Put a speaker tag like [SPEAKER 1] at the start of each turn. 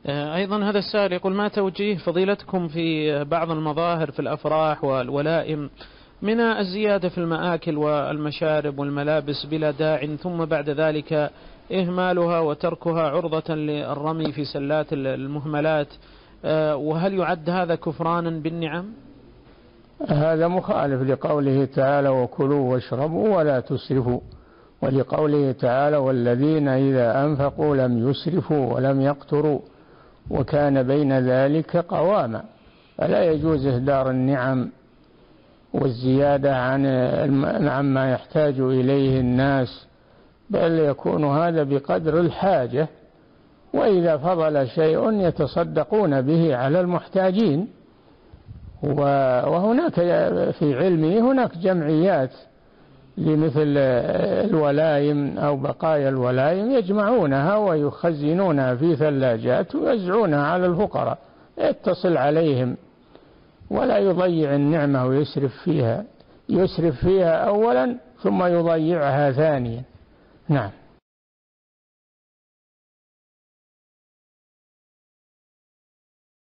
[SPEAKER 1] أيضا هذا السائل يقول: ما توجيه فضيلتكم في بعض المظاهر في الأفراح والولائم من الزيادة في المآكل والمشارب والملابس بلا داع، ثم بعد ذلك إهمالها وتركها عرضة للرمي في سلات المهملات، وهل يعد هذا كفرانا بالنعم؟
[SPEAKER 2] هذا مخالف لقوله تعالى: وكلوا واشربوا ولا تسرفوا، ولقوله تعالى: والذين إذا أنفقوا لم يسرفوا ولم يقتروا وكان بين ذلك قواما. فلا يجوز إهدار النعم والزيادة عما يحتاج إليه الناس، بل يكون هذا بقدر الحاجة، وإذا فضل شيء يتصدقون به على المحتاجين. وهناك في علمي هناك جمعيات لمثل الولايم أو بقايا الولايم يجمعونها ويخزنونها في ثلاجات ويوزعونها على الفقراء، يتصل عليهم ولا يضيع النعمة ويسرف فيها أولا ثم يضيعها ثانيا. نعم.